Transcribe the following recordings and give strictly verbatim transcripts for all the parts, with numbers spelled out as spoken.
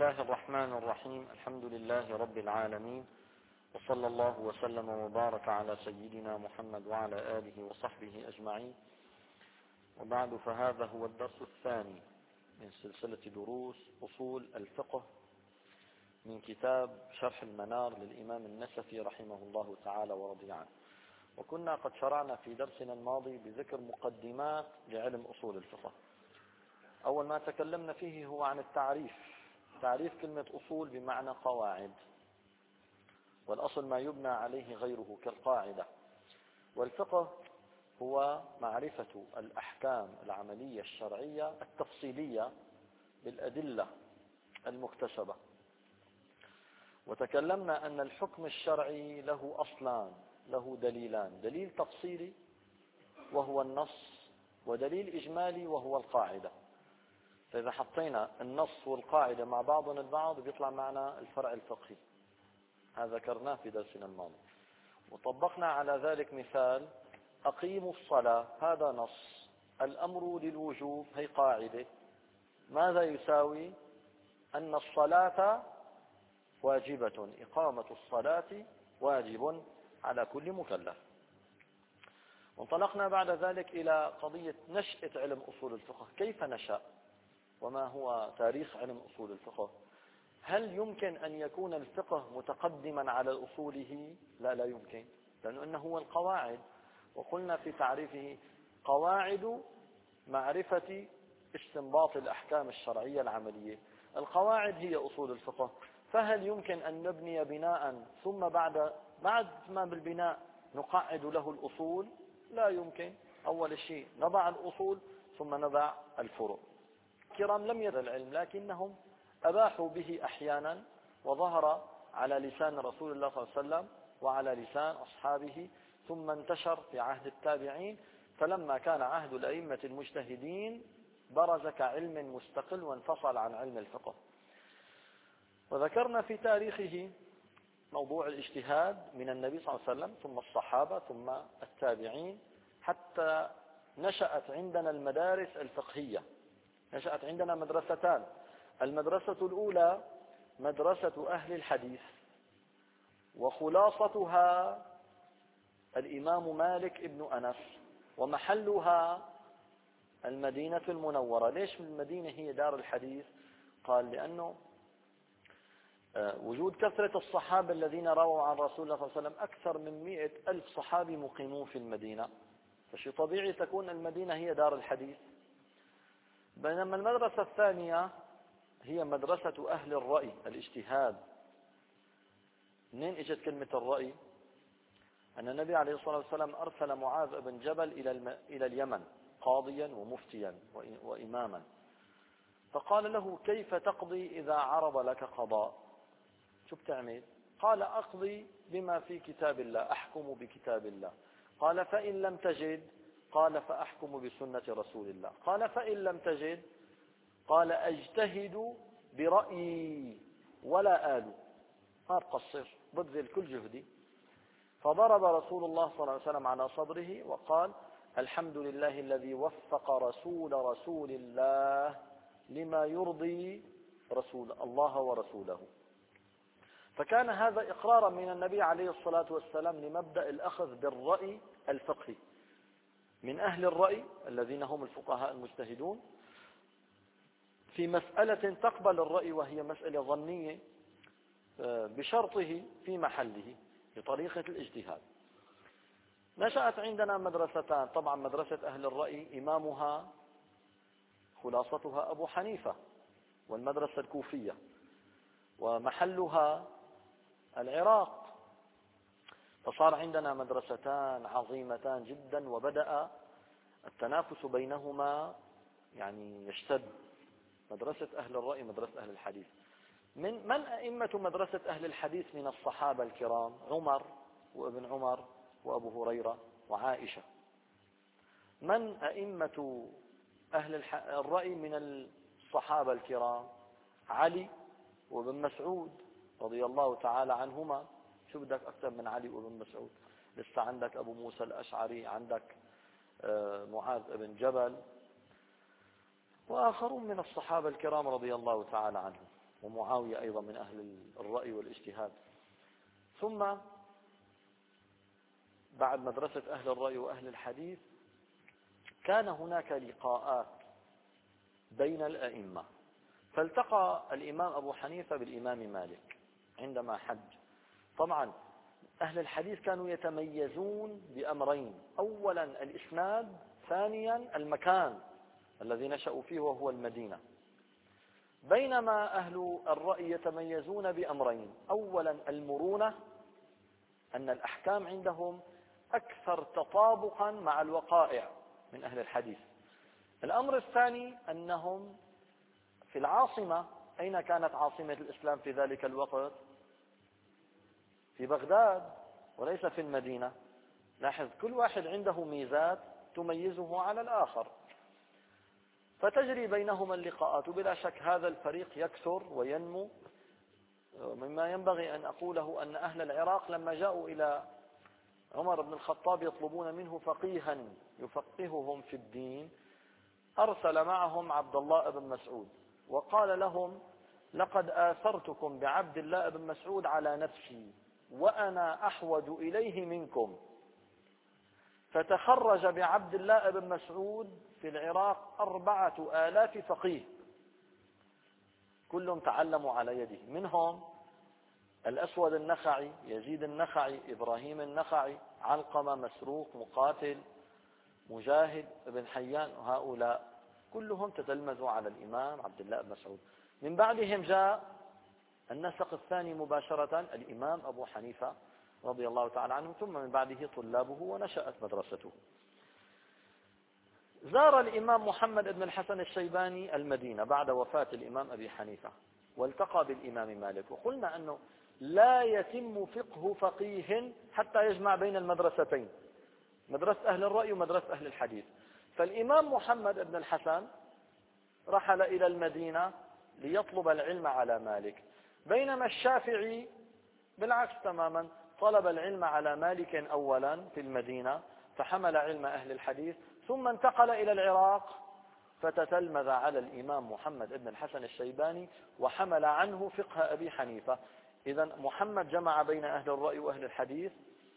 الله الرحمن الرحيم. الحمد لله رب العالمين، وصلى الله وسلم وبارك على سيدنا محمد وعلى آله وصحبه أجمعين، وبعد، فهذا هو الدرس الثاني من سلسلة دروس أصول الفقه من كتاب شرح المنار للإمام النسفي رحمه الله تعالى ورضي عنه. وكنا قد شرعنا في درسنا الماضي بذكر مقدمات لعلم أصول الفقه. أول ما تكلمنا فيه هو عن التعريف، تعريف كلمة أصول بمعنى قواعد، والأصل ما يبنى عليه غيره كالقاعدة. والفقه هو معرفة الأحكام العملية الشرعية التفصيلية بالأدلة المكتسبة. وتكلمنا أن الحكم الشرعي له أصلان، له دليلان: دليل تفصيلي وهو النص، ودليل إجمالي وهو القاعدة. فإذا حطينا النص والقاعدة مع بعضهم البعض بيطلع معنا الفرع الفقهي. هذا ذكرناه في درسنا الماضي، وطبقنا على ذلك مثال: أقيموا الصلاة، هذا نص. الأمر للوجوب، هي قاعدة. ماذا يساوي؟ أن الصلاة واجبة، إقامة الصلاة واجب على كل مكلف. وانطلقنا بعد ذلك إلى قضية نشأة علم أصول الفقه، كيف نشأ وما هو تاريخ علم أصول الفقه. هل يمكن أن يكون الفقه متقدما على أصوله؟ لا، لا يمكن، لأنه إنه هو القواعد. وقلنا في تعريفه: قواعد معرفة استنباط الأحكام الشرعية العملية. القواعد هي أصول الفقه. فهل يمكن أن نبني بناء ثم بعد بعد ما بالبناء نقعد له الأصول؟ لا يمكن. أول شيء نضع الأصول ثم نضع الفروع. الكرام لم يروا العلم، لكنهم أباحوا به أحيانا، وظهر على لسان رسول الله صلى الله عليه وسلم وعلى لسان أصحابه، ثم انتشر في عهد التابعين. فلما كان عهد الأئمة المجتهدين برز كعلم مستقل وانفصل عن علم الفقه. وذكرنا في تاريخه موضوع الاجتهاد من النبي صلى الله عليه وسلم ثم الصحابة ثم التابعين، حتى نشأت عندنا المدارس الفقهية. نشأت عندنا مدرستان: المدرسة الأولى مدرسة أهل الحديث، وخلاصتها الإمام مالك ابن أنس، ومحلها المدينة المنورة. ليش المدينة هي دار الحديث؟ قال: لأنه وجود كثرة الصحابة الذين رووا عن رسول الله صلى الله عليه وسلم، أكثر من مئة ألف صحابي مقيمون في المدينة، فشي طبيعي تكون المدينة هي دار الحديث. بينما المدرسة الثانية هي مدرسة أهل الرأي، الاجتهاد. منين اجت كلمة الرأي؟ أن النبي عليه الصلاة والسلام أرسل معاذ بن جبل إلى الم... إلى اليمن قاضيا ومفتيا وإماما، فقال له: كيف تقضي إذا عرض لك قضاء؟ شو بتعمل؟ قال: أقضي بما في كتاب الله، أحكم بكتاب الله. قال: فإن لم تجد؟ قال: فأحكم بسنة رسول الله. قال: فإن لم تجد؟ قال: أجتهد برأيي ولا آل. ما بقصر، ببذل كل جهدي. فضرب رسول الله صلى الله عليه وسلم على صدره وقال: الحمد لله الذي وفق رسول رسول الله لما يرضي رسول الله ورسوله. فكان هذا إقرارا من النبي عليه الصلاة والسلام لمبدأ الأخذ بالرأي الفقهي من أهل الرأي الذين هم الفقهاء المجتهدون في مسألة تقبل الرأي وهي مسألة ظنية بشرطه في محله بطريقة الاجتهاد. نشأت عندنا مدرستان. طبعا مدرسة أهل الرأي إمامها خلاصتها أبو حنيفة، والمدرسة الكوفية، ومحلها العراق. فصار عندنا مدرستان عظيمتان جدا، وبدأ التنافس بينهما يعني يشتد. مدرسة أهل الرأي، مدرسة أهل الحديث. من من أئمة مدرسة أهل الحديث من الصحابة الكرام؟ عمر وابن عمر وأبو هريرة وعائشة. من أئمة أهل الرأي من الصحابة الكرام؟ علي وابن مسعود رضي الله تعالى عنهما. شو بدك أكثر من علي وابن مسعود؟ لسه عندك أبو موسى الأشعري، عندك معاذ بن جبل، وآخرون من الصحابة الكرام رضي الله تعالى عنهم. ومعاوية أيضا من أهل الرأي والاجتهاد. ثم بعد مدرسة أهل الرأي وأهل الحديث كان هناك لقاءات بين الأئمة، فالتقى الإمام أبو حنيفة بالإمام مالك عندما حج. طبعا أهل الحديث كانوا يتميزون بأمرين: أولا الإسناد، ثانيا المكان الذي نشأوا فيه وهو المدينة. بينما أهل الرأي يتميزون بأمرين: أولا المرونة، أن الأحكام عندهم أكثر تطابقا مع الوقائع من أهل الحديث. الأمر الثاني أنهم في العاصمة، أين كانت عاصمة الإسلام في ذلك الوقت؟ في بغداد وليس في المدينة. لاحظ كل واحد عنده ميزات تميزه على الآخر، فتجري بينهما اللقاءات. وبلا شك هذا الفريق يكثر وينمو. مما ينبغي أن أقوله أن أهل العراق لما جاءوا إلى عمر بن الخطاب يطلبون منه فقيها يفقههم في الدين، أرسل معهم عبد الله بن مسعود وقال لهم: لقد آثرتكم بعبد الله بن مسعود على نفسي وأنا أحوج إليه منكم. فتخرج بعبد الله بن مسعود في العراق أربعة آلاف فقيه، كلهم تعلموا على يده، منهم الأسود النخعي، يزيد النخعي، إبراهيم النخعي، علقمة، مسروق، مقاتل، مجاهد بن حيان، وهؤلاء كلهم تتلمذوا على الإمام عبد الله بن مسعود. من بعدهم جاء النسق الثاني مباشرة الإمام أبو حنيفة رضي الله تعالى عنه، ثم من بعده طلابه ونشأت مدرسته. زار الإمام محمد بن الحسن الشيباني المدينة بعد وفاة الإمام أبي حنيفة والتقى بالإمام مالك، وقلنا أنه لا يتم فقه فقيه حتى يجمع بين المدرستين، مدرسة أهل الرأي ومدرسة أهل الحديث. فالإمام محمد بن الحسن رحل إلى المدينة ليطلب العلم على مالك، بينما الشافعي بالعكس تماما، طلب العلم على مالك أولا في المدينة فحمل علم أهل الحديث، ثم انتقل إلى العراق فتتلمذ على الإمام محمد بن الحسن الشيباني وحمل عنه فقه أبي حنيفة. إذن محمد جمع بين أهل الرأي وأهل الحديث،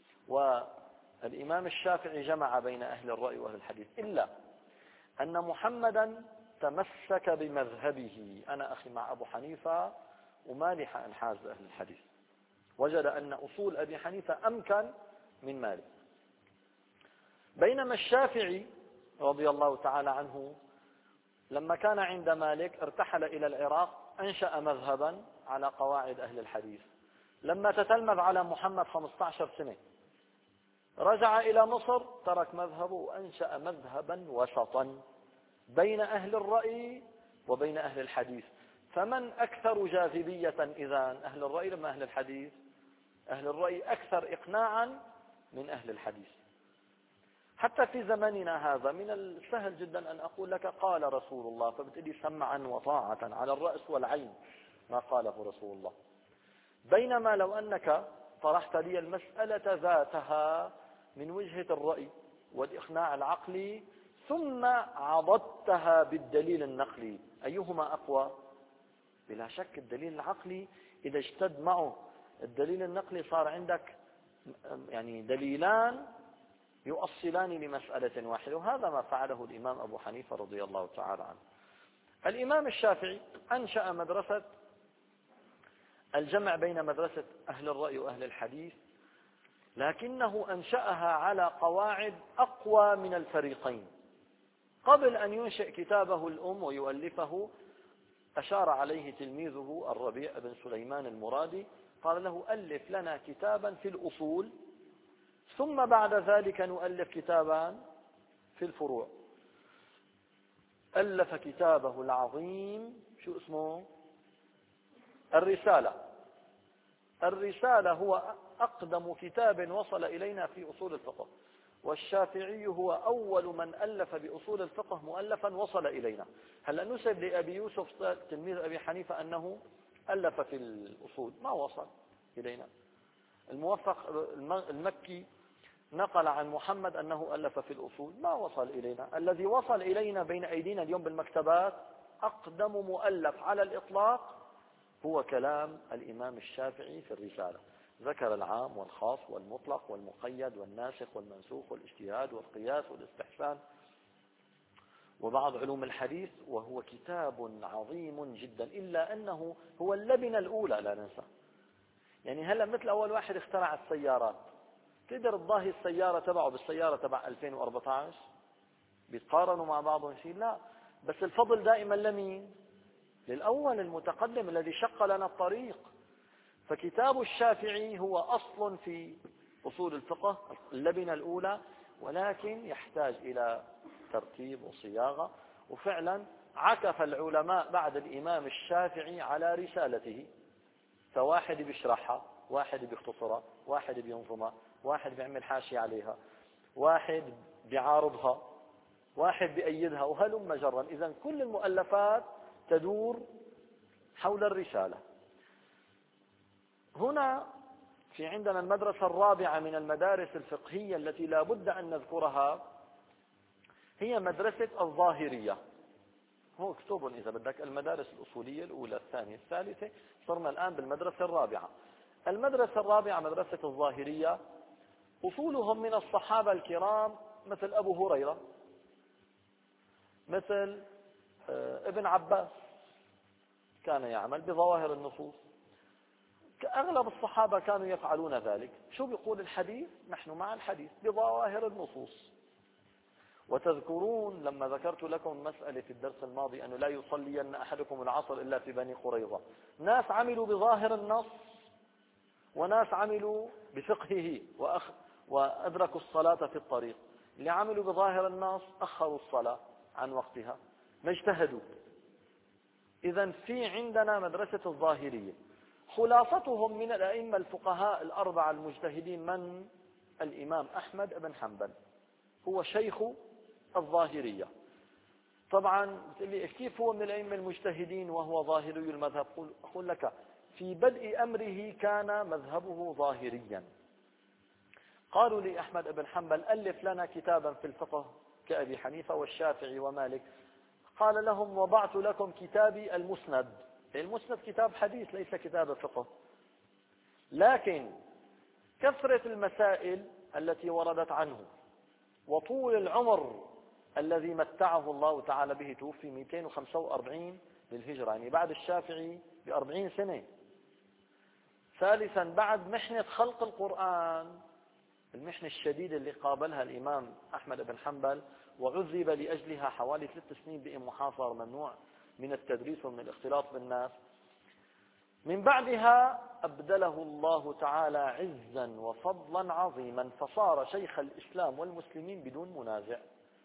والإمام الشافعي جمع بين أهل الرأي وأهل الحديث، إلا أن محمدا تمسك بمذهبه. أنا أخي مع أبو حنيفة ومالح أنحاز أهل الحديث، وجد أن أصول أبي حنيفة أمكن من مالك. بينما الشافعي رضي الله تعالى عنه لما كان عند مالك ارتحل إلى العراق، أنشأ مذهبا على قواعد أهل الحديث. لما تتلمذ على محمد خمسة عشر سنة رجع إلى مصر، ترك مذهبه وأنشأ مذهبا وسطا بين أهل الرأي وبين أهل الحديث. فمن أكثر جاذبية إذن، أهل الرأي لما أهل الحديث؟ أهل الرأي أكثر إقناعا من أهل الحديث. حتى في زمننا هذا من السهل جدا أن أقول لك قال رسول الله، فبتدي سمعا وطاعة على الرأس والعين ما قاله رسول الله. بينما لو أنك طرحت لي المسألة ذاتها من وجهة الرأي والإقناع العقلي ثم عضدتها بالدليل النقلي، أيهما أقوى؟ بلا شك الدليل العقلي. إذا اشتد معه الدليل النقلي صار عندك يعني دليلان يؤصلان لمسألة واحدة، وهذا ما فعله الإمام أبو حنيفة رضي الله تعالى عنه. الإمام الشافعي أنشأ مدرسة الجمع بين مدرسة أهل الرأي وأهل الحديث، لكنه أنشأها على قواعد أقوى من الفريقين. قبل أن ينشئ كتابه الأم ويؤلفه أشار عليه تلميذه الربيع بن سليمان المرادي، قال له: ألف لنا كتابا في الأصول، ثم بعد ذلك نؤلف كتابا في الفروع. ألف كتابه العظيم شو اسمه؟ الرسالة. الرسالة هو أقدم كتاب وصل إلينا في أصول الفقه، والشافعي هو أول من ألف بأصول الفقه مؤلفا وصل إلينا. هلأ نسب لأبي يوسف تلميذ أبي حنيفة أنه ألف في الأصول، ما وصل إلينا. الموفق المكي نقل عن محمد أنه ألف في الأصول، ما وصل إلينا. الذي وصل إلينا بين أيدينا اليوم بالمكتبات أقدم مؤلف على الإطلاق هو كلام الإمام الشافعي في الرسالة، ذكر العام والخاص والمطلق والمقيد والناسخ والمنسوخ والاجتهاد والقياس والاستحسان وبعض علوم الحديث، وهو كتاب عظيم جدا، إلا أنه هو اللبنة الأولى لا ننسى. يعني هلا مثل أول واحد اخترع السيارات، تقدر تضاهي السيارة تبعه بالسيارة تبع ألفين وأربعة عشر؟ بيتقارنوا مع بعضهم شيء؟ لا، بس الفضل دائما لمين؟ للأول المتقدم الذي شق لنا الطريق. فكتاب الشافعي هو أصل في أصول الفقه، اللبنة الأولى، ولكن يحتاج إلى ترتيب وصياغة. وفعلا عكف العلماء بعد الإمام الشافعي على رسالته، فواحد بيشرحها، واحد بيختصرها، واحد بينظمها، واحد بيعمل حاشية عليها، واحد بيعارضها، واحد بيأيدها، وهلم جرا. إذن كل المؤلفات تدور حول الرسالة. هنا في عندنا المدرسة الرابعة من المدارس الفقهية التي لا بد أن نذكرها، هي مدرسة الظاهرية. هو اكتبوا إذا بدك المدارس الأصولية الأولى الثانية الثالثة، صرنا الآن بالمدرسة الرابعة. المدرسة الرابعة مدرسة الظاهرية، أصولهم من الصحابة الكرام مثل أبو هريرة، مثل ابن عباس، كان يعمل بظواهر النصوص. أغلب الصحابة كانوا يفعلون ذلك. شو بيقول الحديث؟ نحن مع الحديث بظواهر النصوص. وتذكرون لما ذكرت لكم مسألة في الدرس الماضي أنه لا يصلين أحدكم العصر إلا في بني قريظة، ناس عملوا بظاهر النص وناس عملوا بفقهه وأخ وأدركوا الصلاة في الطريق. اللي عملوا بظاهر النص أخروا الصلاة عن وقتها، ما اجتهدوا. إذن في عندنا مدرسة الظاهرية، خلاصتهم من الأئمة الفقهاء الأربعة المجتهدين من؟ الإمام أحمد بن حنبل هو شيخ الظاهرية. طبعا بتقول لي كيف هو من الأئمة المجتهدين وهو ظاهري المذهب؟ أقول لك في بدء أمره كان مذهبه ظاهريا. قالوا لأحمد بن حنبل ألف لنا كتابا في الفقه كأبي حنيفة والشافعي ومالك. قال لهم وضعت لكم كتابي المسند. المسند كتاب حديث ليس كتاب فقه، لكن كثرة المسائل التي وردت عنه وطول العمر الذي متعه الله تعالى به، توفي مئتين وخمسة وأربعين للهجرة، يعني بعد الشافعي بأربعين سنة. ثالثا بعد محنة خلق القرآن، المحنة الشديدة اللي قابلها الإمام أحمد بن حنبل وعذب لأجلها حوالي ثلاث سنين بقي محاصر، ممنوع من التدريس ومن الاختلاط بالناس. من بعدها أبدله الله تعالى عزا وفضلا عظيما، فصار شيخ الإسلام والمسلمين بدون منازع.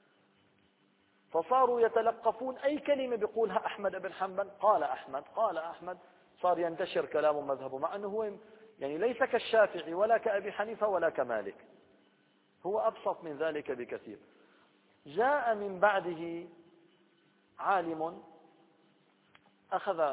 فصاروا يتلقفون أي كلمة بيقولها أحمد بن حنبل، قال أحمد قال أحمد، صار ينتشر كلام مذهبه، مع أنه هو يعني ليس كالشافعي ولا كأبي حنيفة ولا كمالك، هو أبسط من ذلك بكثير. جاء من بعده عالم أخذ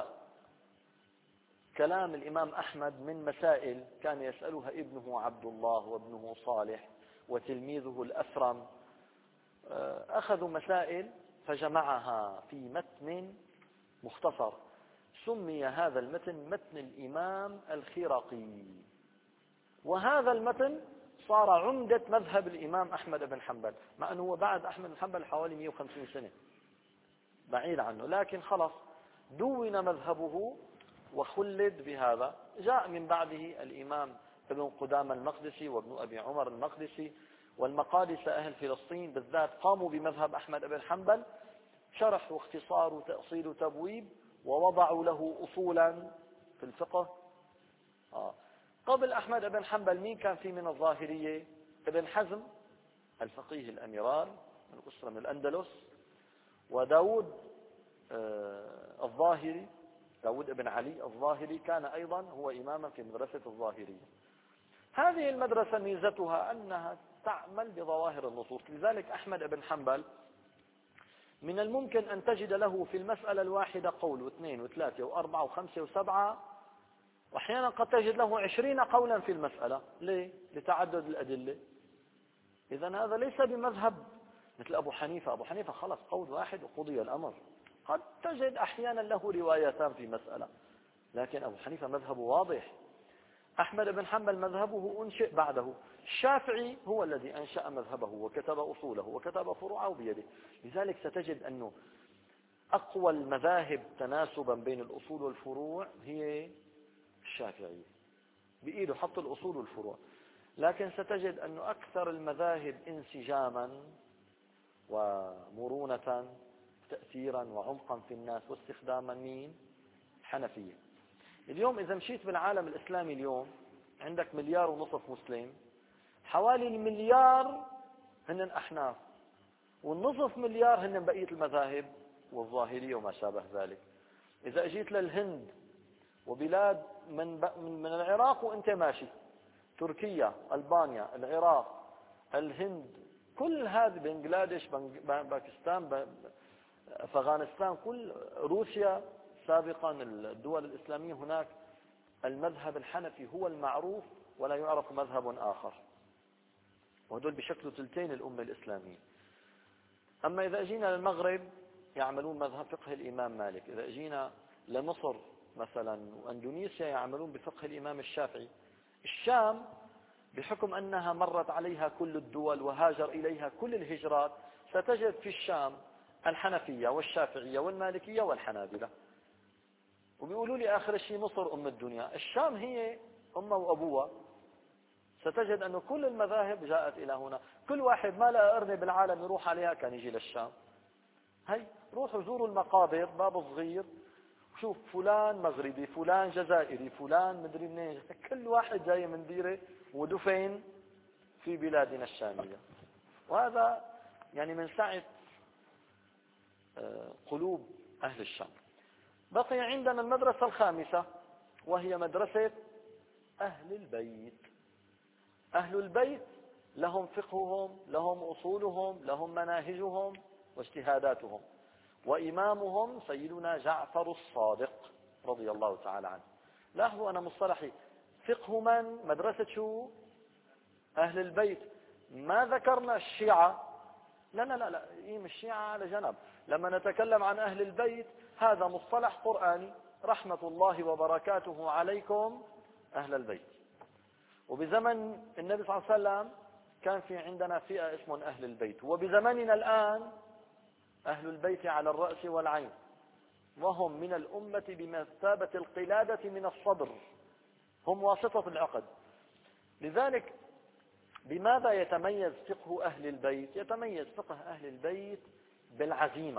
كلام الإمام أحمد من مسائل كان يسألها ابنه عبد الله وابنه صالح وتلميذه الأثرم. أخذوا مسائل فجمعها في متن مختصر، سمي هذا المتن متن الإمام الخرقي، وهذا المتن صار عمدة مذهب الإمام أحمد بن حنبل، مع أنه بعد أحمد بن حنبل حوالي مئة وخمسين سنة بعيد عنه، لكن خلص دون مذهبه وخلد بهذا. جاء من بعده الإمام ابن قدامة المقدسي وابن أبي عمر المقدسي، والمقادسة أهل فلسطين بالذات قاموا بمذهب أحمد بن حنبل، شرح واختصار وتأصيل وتبويب، ووضعوا له أصولا في الفقه. آه. قبل أحمد بن حنبل مين كان في من الظاهرية؟ ابن حزم الفقيه الأميرال من أسرة من الأندلس، وداود آه الظاهري، داود ابن علي الظاهري كان أيضا هو إماما في مدرسة الظاهرية. هذه المدرسة ميزتها أنها تعمل بظواهر النصوص، لذلك أحمد بن حنبل من الممكن أن تجد له في المسألة الواحدة قول واثنين وثلاثة وأربعة وخمسة وسبعة، وأحيانا قد تجد له عشرين قولا في المسألة. ليه؟ لتعدد الأدلة. إذن هذا ليس بمذهب مثل أبو حنيفة. أبو حنيفة خلص قول واحد وقضي الأمر. قد تجد أحيانا له روايتان في مسألة، لكن أبو حنيفة مذهبه واضح. أحمد بن حنبل مذهبه أنشئ بعده. الشافعي هو الذي أنشأ مذهبه وكتب أصوله وكتب فروعه بيده. لذلك ستجد أنه أقوى المذاهب تناسبا بين الأصول والفروع هي الشافعية، بإيده حط الأصول والفروع. لكن ستجد أن أكثر المذاهب انسجاما ومرونة تأثيرا وعمقا في الناس واستخداما مين؟ حنفية. اليوم إذا مشيت بالعالم الإسلامي اليوم عندك مليار ونصف مسلم، حوالي المليار هن أحناف، والنصف مليار هن بقية المذاهب والظاهرية وما شابه ذلك. إذا أجيت للهند وبلاد من, من العراق وانت ماشي، تركيا، ألبانيا، العراق، الهند، كل هذه، بنغلاديش، باكستان، أفغانستان، كل روسيا سابقا، الدول الإسلامية هناك المذهب الحنفي هو المعروف ولا يعرف مذهب آخر، وهدول بشكل ثلثين الأمة الإسلامية. أما إذا أجينا للمغرب يعملون مذهب فقه الإمام مالك، إذا أجينا لمصر مثلا وأندونيسيا يعملون بفقه الإمام الشافعي. الشام بحكم أنها مرت عليها كل الدول وهاجر إليها كل الهجرات، ستجد في الشام الحنفية والشافعية والمالكية والحنابلة. وبيقولوا لي آخر شيء مصر أم الدنيا، الشام هي أمه وأبوها. ستجد أن كل المذاهب جاءت إلى هنا، كل واحد ما لقى قرنة بالعالم يروح عليها كان يجي للشام. هي روحوا زوروا المقابر، باب صغير، شوف فلان مغربي، فلان جزائري، فلان مدري منين، كل واحد جاي من ديره ودفن في بلادنا الشامية. وهذا يعني من سعة قلوب أهل الشام. بقي عندنا المدرسة الخامسة وهي مدرسة أهل البيت. أهل البيت لهم فقههم، لهم أصولهم، لهم مناهجهم واجتهاداتهم، وإمامهم سيدنا جعفر الصادق رضي الله تعالى عنه. لاحظوا أنا مصطلحي فقه من؟ مدرسة شو؟ أهل البيت. ما ذكرنا الشيعة، لا لا لا لا إيه الشيعة على جنب. لما نتكلم عن أهل البيت هذا مصطلح قرآني، رحمة الله وبركاته عليكم أهل البيت. وبزمن النبي صلى الله عليه وسلم كان في عندنا فئة اسمهم أهل البيت، وبزمننا الآن أهل البيت على الرأس والعين، وهم من الأمة بمثابة القلادة من الصدر، هم واسطة العقد. لذلك بماذا يتميز فقه أهل البيت؟ يتميز فقه أهل البيت بالعزيمة.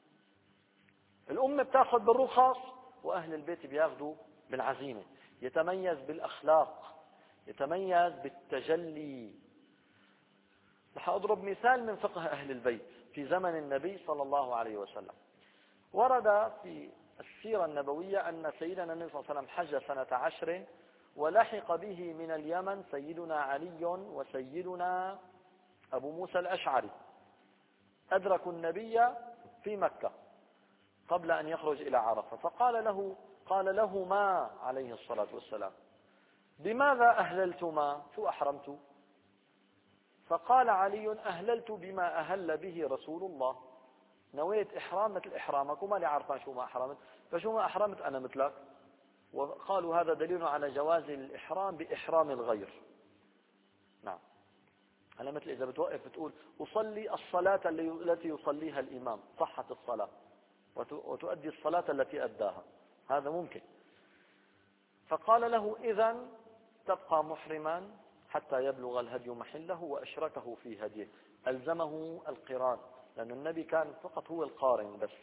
الأمة بتاخذ بالرخص وأهل البيت بياخذوا بالعزيمة. يتميز بالأخلاق، يتميز بالتجلي. رح أضرب مثال من فقه أهل البيت في زمن النبي صلى الله عليه وسلم. ورد في السيرة النبوية أن سيدنا النبي صلى الله عليه وسلم حج سنة عشر، ولحق به من اليمن سيدنا علي وسيدنا أبو موسى الأشعري. أدركوا النبي في مكة قبل أن يخرج إلى عرفة، فقال له قال لهما عليه الصلاة والسلام: بماذا أهللتما؟ شو أحرمت؟ فقال علي: أهللت بما أهل به رسول الله. نويت إحرام مثل إحرامك، وما لي عارفان شو ما أحرمت، فشو ما أحرمت أنا مثلك. وقالوا هذا دليل على جواز الإحرام بإحرام الغير. نعم، أنا مثل إذا بتوقف بتقول أصلي الصلاة التي يصليها الإمام، صحت الصلاة، وتؤدي الصلاة التي أداها، هذا ممكن. فقال له: إذن تبقى محرما حتى يبلغ الهدي محله، وأشركه في هديه، ألزمه القران، لأن النبي كان فقط هو القارن بس،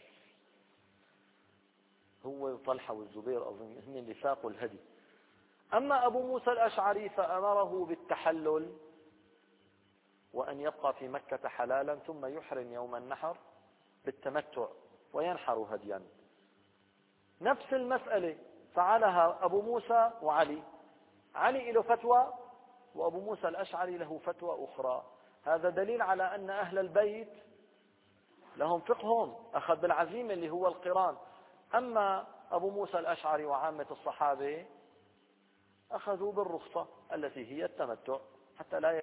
هو طلحة والزبير أظن هم اللي ساقوا الهدي. أما أبو موسى الأشعري فأمره بالتحلل وأن يبقى في مكة حلالا، ثم يحرم يوم النحر بالتمتع وينحر هديا. نفس المسألة فعلها أبو موسى وعلي، علي له فتوى وأبو موسى الأشعري له فتوى أخرى. هذا دليل على أن أهل البيت لهم فقههم، أخذ بالعزيمة اللي هو القران. أما أبو موسى الأشعري وعامة الصحابة أخذوا بالرخصة التي هي التمتع حتى لا